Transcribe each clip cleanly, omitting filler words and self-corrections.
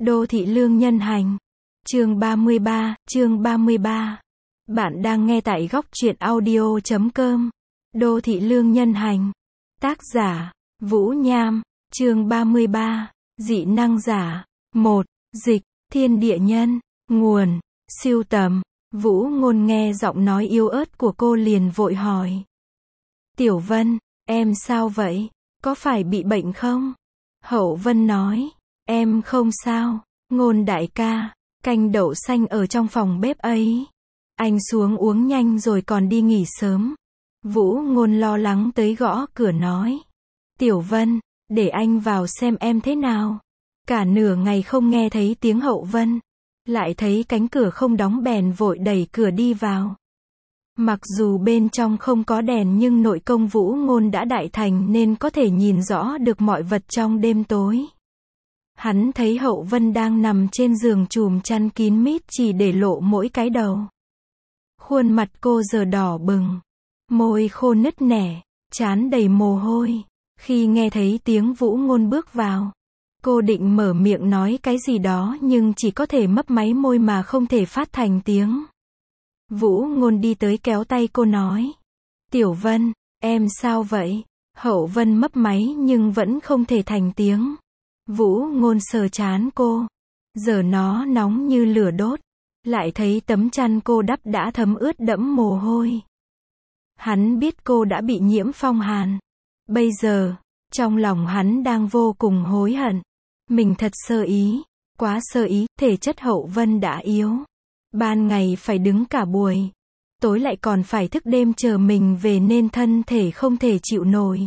Đô thị lương nhân hành. Chương 33. Bạn đang nghe tại góc truyện audio.com. Đô thị lương nhân hành. Tác giả, Vũ Nham. Chương 33. Dị năng giả. 1. Dịch, thiên địa nhân. Nguồn, sưu tầm. Vũ Ngôn nghe giọng nói yếu ớt của cô liền vội hỏi. Tiểu Vân, em sao vậy? Có phải bị bệnh không? Hậu Vân nói. Em không sao. Ngôn đại ca, canh đậu xanh ở trong phòng bếp ấy. Anh xuống uống nhanh rồi còn đi nghỉ sớm. Vũ Ngôn lo lắng tới gõ cửa nói. Tiểu Vân, để anh vào xem em thế nào. Cả nửa ngày không nghe thấy tiếng Hậu Vân. Lại thấy cánh cửa không đóng bèn vội đẩy cửa đi vào. Mặc dù bên trong không có đèn nhưng nội công Vũ Ngôn đã đại thành nên có thể nhìn rõ được mọi vật trong đêm tối. Hắn thấy Hậu Vân đang nằm trên giường chùm chăn kín mít chỉ để lộ mỗi cái đầu. Khuôn mặt cô giờ đỏ bừng, môi khô nứt nẻ, trán đầy mồ hôi. Khi nghe thấy tiếng Vũ Ngôn bước vào, cô định mở miệng nói cái gì đó nhưng chỉ có thể mấp máy môi mà không thể phát thành tiếng. Vũ Ngôn đi tới kéo tay cô nói. Tiểu Vân, em sao vậy? Hậu Vân mấp máy nhưng vẫn không thể thành tiếng. Vũ Ngôn sờ trán cô. Giờ nó nóng như lửa đốt. Lại thấy tấm chăn cô đắp đã thấm ướt đẫm mồ hôi. Hắn biết cô đã bị nhiễm phong hàn. Bây giờ, trong lòng hắn đang vô cùng hối hận. Mình thật sơ ý, quá sơ ý, thể chất Hậu Vân đã yếu. Ban ngày phải đứng cả buổi, tối lại còn phải thức đêm chờ mình về nên thân thể không thể chịu nổi.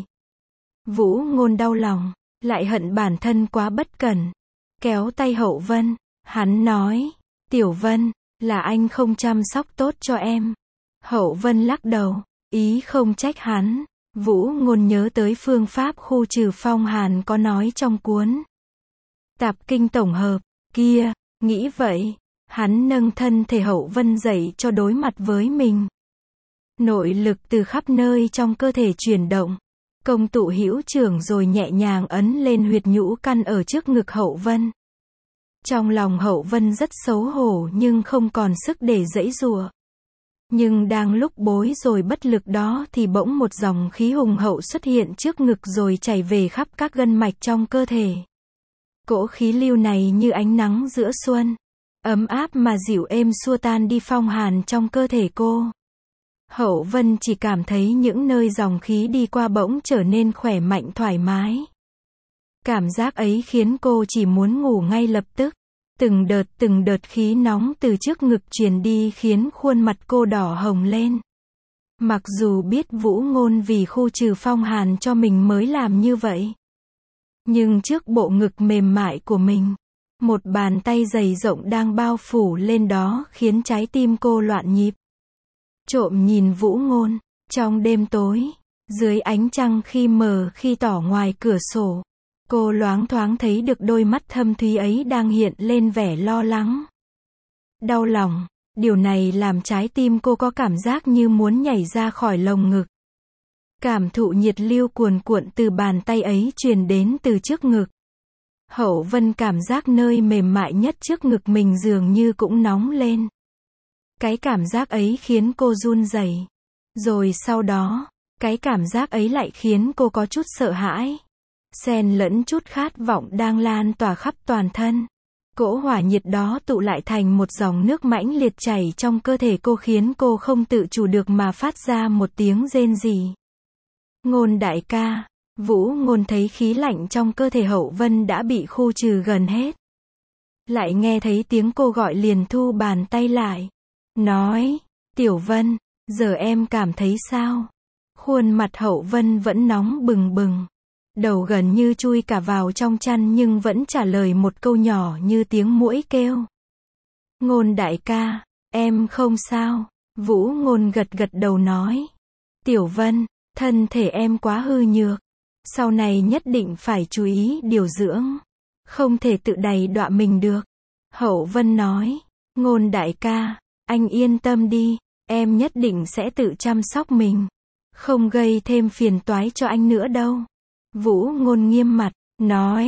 Vũ Ngôn đau lòng, lại hận bản thân quá bất cẩn. Kéo tay Hậu Vân, hắn nói, Tiểu Vân, là anh không chăm sóc tốt cho em. Hậu Vân lắc đầu, ý không trách hắn. Vũ Ngôn nhớ tới phương pháp khu trừ phong hàn có nói trong cuốn Tạp Kinh Tổng Hợp, kia, nghĩ vậy. Hắn nâng thân thể Hậu Vân dậy cho đối mặt với mình. Nội lực từ khắp nơi trong cơ thể chuyển động. Công tụ hữu trưởng rồi nhẹ nhàng ấn lên huyệt nhũ căn ở trước ngực Hậu Vân. Trong lòng Hậu Vân rất xấu hổ nhưng không còn sức để giãy giụa. Nhưng đang lúc bối rồi bất lực đó thì bỗng một dòng khí hùng hậu xuất hiện trước ngực rồi chảy về khắp các gân mạch trong cơ thể. Cỗ khí lưu này như ánh nắng giữa xuân. Ấm áp mà dịu êm xua tan đi phong hàn trong cơ thể cô. Hậu Vân chỉ cảm thấy những nơi dòng khí đi qua bỗng trở nên khỏe mạnh thoải mái. Cảm giác ấy khiến cô chỉ muốn ngủ ngay lập tức. Từng đợt khí nóng từ trước ngực truyền đi khiến khuôn mặt cô đỏ hồng lên. Mặc dù biết Vũ Ngôn vì khu trừ phong hàn cho mình mới làm như vậy. Nhưng trước bộ ngực mềm mại của mình, một bàn tay dày rộng đang bao phủ lên đó khiến trái tim cô loạn nhịp. Trộm nhìn Vũ Ngôn, trong đêm tối, dưới ánh trăng khi mờ khi tỏ ngoài cửa sổ, cô loáng thoáng thấy được đôi mắt thâm thúy ấy đang hiện lên vẻ lo lắng. Đau lòng, điều này làm trái tim cô có cảm giác như muốn nhảy ra khỏi lồng ngực. Cảm thụ nhiệt lưu cuồn cuộn từ bàn tay ấy truyền đến từ trước ngực. Hậu Vân cảm giác nơi mềm mại nhất trước ngực mình dường như cũng nóng lên. Cái cảm giác ấy khiến cô run rẩy. Rồi sau đó, cái cảm giác ấy lại khiến cô có chút sợ hãi. Xen lẫn chút khát vọng đang lan tỏa khắp toàn thân. Cỗ hỏa nhiệt đó tụ lại thành một dòng nước mãnh liệt chảy trong cơ thể cô khiến cô không tự chủ được mà phát ra một tiếng rên rỉ. Ngôn đại ca. Vũ Ngôn thấy khí lạnh trong cơ thể Hậu Vân đã bị khu trừ gần hết. Lại nghe thấy tiếng cô gọi liền thu bàn tay lại. Nói, Tiểu Vân, giờ em cảm thấy sao? Khuôn mặt Hậu Vân vẫn nóng bừng bừng. Đầu gần như chui cả vào trong chăn nhưng vẫn trả lời một câu nhỏ như tiếng muỗi kêu. Ngôn đại ca, em không sao. Vũ Ngôn gật đầu nói. Tiểu Vân, thân thể em quá hư nhược. Sau này nhất định phải chú ý điều dưỡng. Không thể tự đày đọa mình được. Hậu Vân nói. Ngôn đại ca, anh yên tâm đi. Em nhất định sẽ tự chăm sóc mình. Không gây thêm phiền toái cho anh nữa đâu. Vũ Ngôn nghiêm mặt, nói.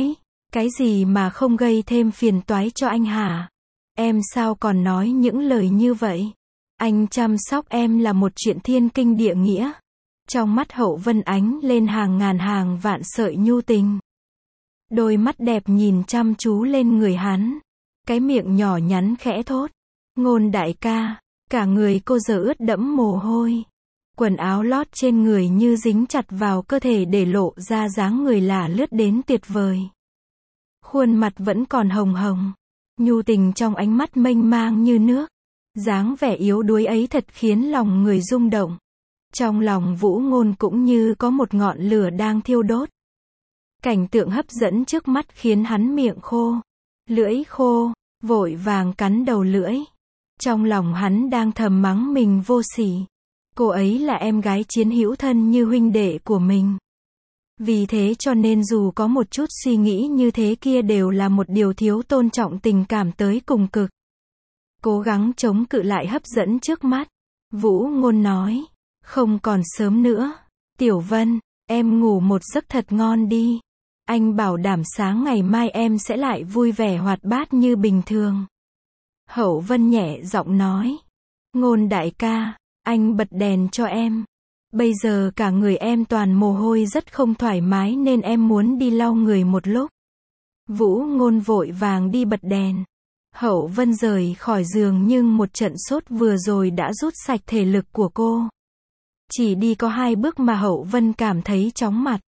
Cái gì mà không gây thêm phiền toái cho anh hả? Em sao còn nói những lời như vậy? Anh chăm sóc em là một chuyện thiên kinh địa nghĩa. Trong mắt Hậu Vân ánh lên hàng ngàn hàng vạn sợi nhu tình. Đôi mắt đẹp nhìn chăm chú lên người hắn. Cái miệng nhỏ nhắn khẽ thốt. Ngôn đại ca. Cả người cô giờ ướt đẫm mồ hôi. Quần áo lót trên người như dính chặt vào cơ thể để lộ ra dáng người là lướt đến tuyệt vời. Khuôn mặt vẫn còn hồng hồng. Nhu tình trong ánh mắt mênh mang như nước. Dáng vẻ yếu đuối ấy thật khiến lòng người rung động. Trong lòng Vũ Ngôn cũng như có một ngọn lửa đang thiêu đốt. Cảnh tượng hấp dẫn trước mắt khiến hắn miệng khô, lưỡi khô, vội vàng cắn đầu lưỡi. Trong lòng hắn đang thầm mắng mình vô sỉ. Cô ấy là em gái chiến hữu thân như huynh đệ của mình. Vì thế cho nên dù có một chút suy nghĩ như thế kia đều là một điều thiếu tôn trọng tình cảm tới cùng cực. Cố gắng chống cự lại hấp dẫn trước mắt. Vũ Ngôn nói, không còn sớm nữa. Tiểu Vân, em ngủ một giấc thật ngon đi. Anh bảo đảm sáng ngày mai em sẽ lại vui vẻ hoạt bát như bình thường. Hậu Vân nhẹ giọng nói. Ngôn đại ca, anh bật đèn cho em. Bây giờ cả người em toàn mồ hôi rất không thoải mái nên em muốn đi lau người một lúc. Vũ Ngôn vội vàng đi bật đèn. Hậu Vân rời khỏi giường nhưng một trận sốt vừa rồi đã rút sạch thể lực của cô. Chỉ đi có 2 bước mà Hậu Vân cảm thấy chóng mặt.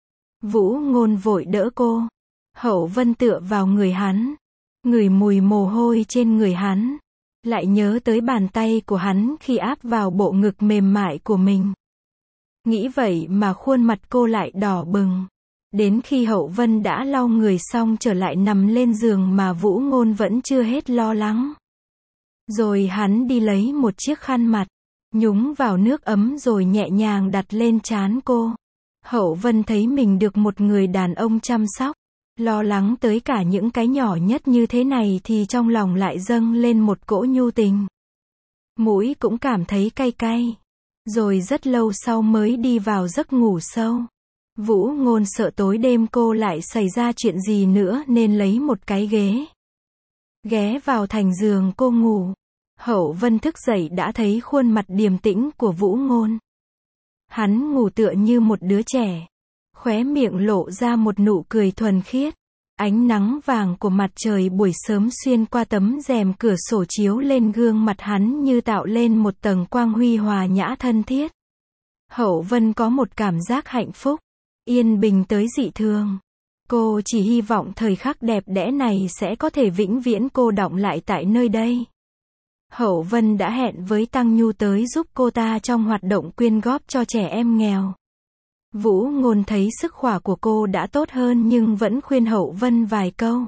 Vũ Ngôn vội đỡ cô. Hậu Vân tựa vào người hắn. Ngửi mùi mồ hôi trên người hắn. Lại nhớ tới bàn tay của hắn khi áp vào bộ ngực mềm mại của mình. Nghĩ vậy mà khuôn mặt cô lại đỏ bừng. Đến khi Hậu Vân đã lau người xong trở lại nằm lên giường mà Vũ Ngôn vẫn chưa hết lo lắng. Rồi hắn đi lấy một chiếc khăn mặt, nhúng vào nước ấm rồi nhẹ nhàng đặt lên trán cô. Hậu Vân thấy mình được một người đàn ông chăm sóc, lo lắng tới cả những cái nhỏ nhất như thế này thì trong lòng lại dâng lên một cỗ nhu tình. Mũi cũng cảm thấy cay cay. Rồi rất lâu sau mới đi vào giấc ngủ sâu. Vũ Ngôn sợ tối đêm cô lại xảy ra chuyện gì nữa nên lấy một cái ghế. Ghé vào thành giường cô ngủ. Hậu Vân thức dậy đã thấy khuôn mặt điềm tĩnh của Vũ Ngôn. Hắn ngủ tựa như một đứa trẻ. Khóe miệng lộ ra một nụ cười thuần khiết. Ánh nắng vàng của mặt trời buổi sớm xuyên qua tấm rèm cửa sổ chiếu lên gương mặt hắn như tạo lên một tầng quang huy hòa nhã thân thiết. Hậu Vân có một cảm giác hạnh phúc, yên bình tới dị thường. Cô chỉ hy vọng thời khắc đẹp đẽ này sẽ có thể vĩnh viễn cô đọng lại tại nơi đây. Hậu Vân đã hẹn với Tăng Nhu tới giúp cô ta trong hoạt động quyên góp cho trẻ em nghèo. Vũ Ngôn thấy sức khỏe của cô đã tốt hơn nhưng vẫn khuyên Hậu Vân vài câu.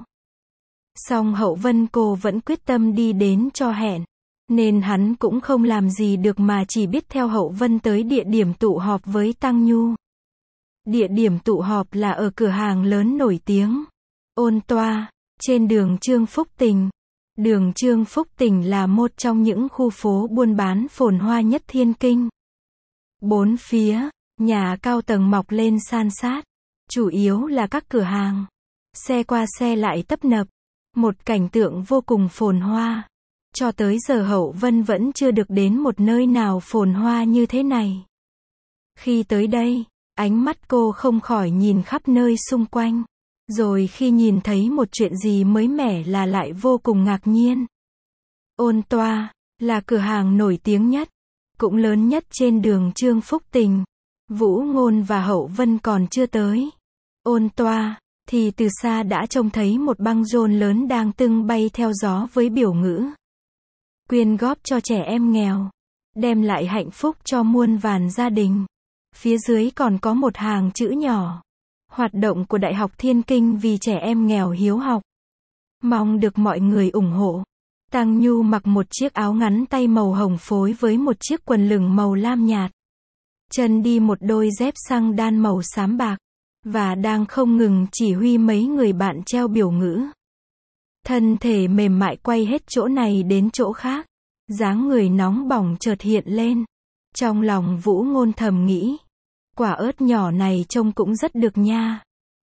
Song Hậu Vân cô vẫn quyết tâm đi đến cho hẹn, nên hắn cũng không làm gì được mà chỉ biết theo Hậu Vân tới địa điểm tụ họp với Tăng Nhu. Địa điểm tụ họp là ở cửa hàng lớn nổi tiếng, Ôn Toa, trên đường Trương Phúc Tình. Đường Trương Phúc Tình là một trong những khu phố buôn bán phồn hoa nhất Thiên Kinh. Bốn phía, nhà cao tầng mọc lên san sát, chủ yếu là các cửa hàng. Xe qua xe lại tấp nập, một cảnh tượng vô cùng phồn hoa. Cho tới giờ Hậu Vân vẫn chưa được đến một nơi nào phồn hoa như thế này. Khi tới đây, ánh mắt cô không khỏi nhìn khắp nơi xung quanh. Rồi khi nhìn thấy một chuyện gì mới mẻ là lại vô cùng ngạc nhiên. Ôn Toa, là cửa hàng nổi tiếng nhất, cũng lớn nhất trên đường Trương Phúc Tình. Vũ Ngôn và Hậu Vân còn chưa tới Ôn Toa, thì từ xa đã trông thấy một băng rôn lớn đang tưng bay theo gió với biểu ngữ: quyên góp cho trẻ em nghèo, đem lại hạnh phúc cho muôn vàn gia đình. Phía dưới còn có một hàng chữ nhỏ: hoạt động của Đại học Thiên Kinh vì trẻ em nghèo hiếu học, mong được mọi người ủng hộ. Tăng Nhu mặc một chiếc áo ngắn tay màu hồng phối với một chiếc quần lửng màu lam nhạt. Chân đi một đôi dép xăng đan màu xám bạc, và đang không ngừng chỉ huy mấy người bạn treo biểu ngữ. Thân thể mềm mại quay hết chỗ này đến chỗ khác, dáng người nóng bỏng chợt hiện lên. Trong lòng Vũ Ngôn thầm nghĩ, quả ớt nhỏ này trông cũng rất được nha.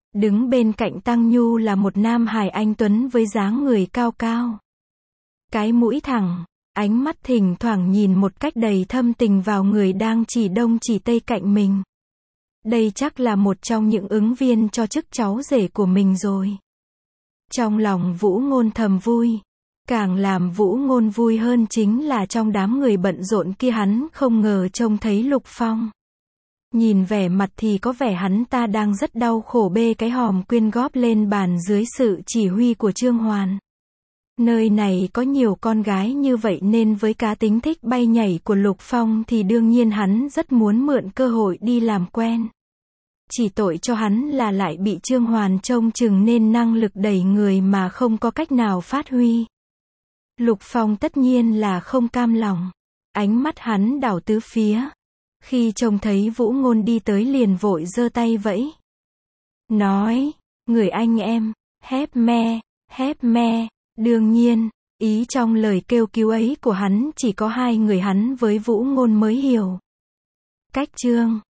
Đứng bên cạnh Tăng Nhu là một nam hài anh tuấn với dáng người cao cao. Cái mũi thẳng, ánh mắt thỉnh thoảng nhìn một cách đầy thâm tình vào người đang chỉ đông chỉ tây cạnh mình. Đây chắc là một trong những ứng viên cho chức cháu rể của mình rồi. Trong lòng Vũ Ngôn thầm vui. Càng làm Vũ Ngôn vui hơn chính là trong đám người bận rộn kia hắn không ngờ trông thấy Lục Phong. Nhìn vẻ mặt thì có vẻ hắn ta đang rất đau khổ bê cái hòm quyên góp lên bàn dưới sự chỉ huy của Trương Hoàn. Nơi này có nhiều con gái như vậy nên với cá tính thích bay nhảy của Lục Phong thì đương nhiên hắn rất muốn mượn cơ hội đi làm quen. Chỉ tội cho hắn là lại bị Trương Hoàn trông chừng nên năng lực đẩy người mà không có cách nào phát huy. Lục Phong tất nhiên là không cam lòng. Ánh mắt hắn đảo tứ phía. Khi trông thấy Vũ Ngôn đi tới liền vội giơ tay vẫy. Nói, người anh em, hép me. Đương nhiên, ý trong lời kêu cứu ấy của hắn chỉ có hai người hắn với Vũ Ngôn mới hiểu. Cách Trương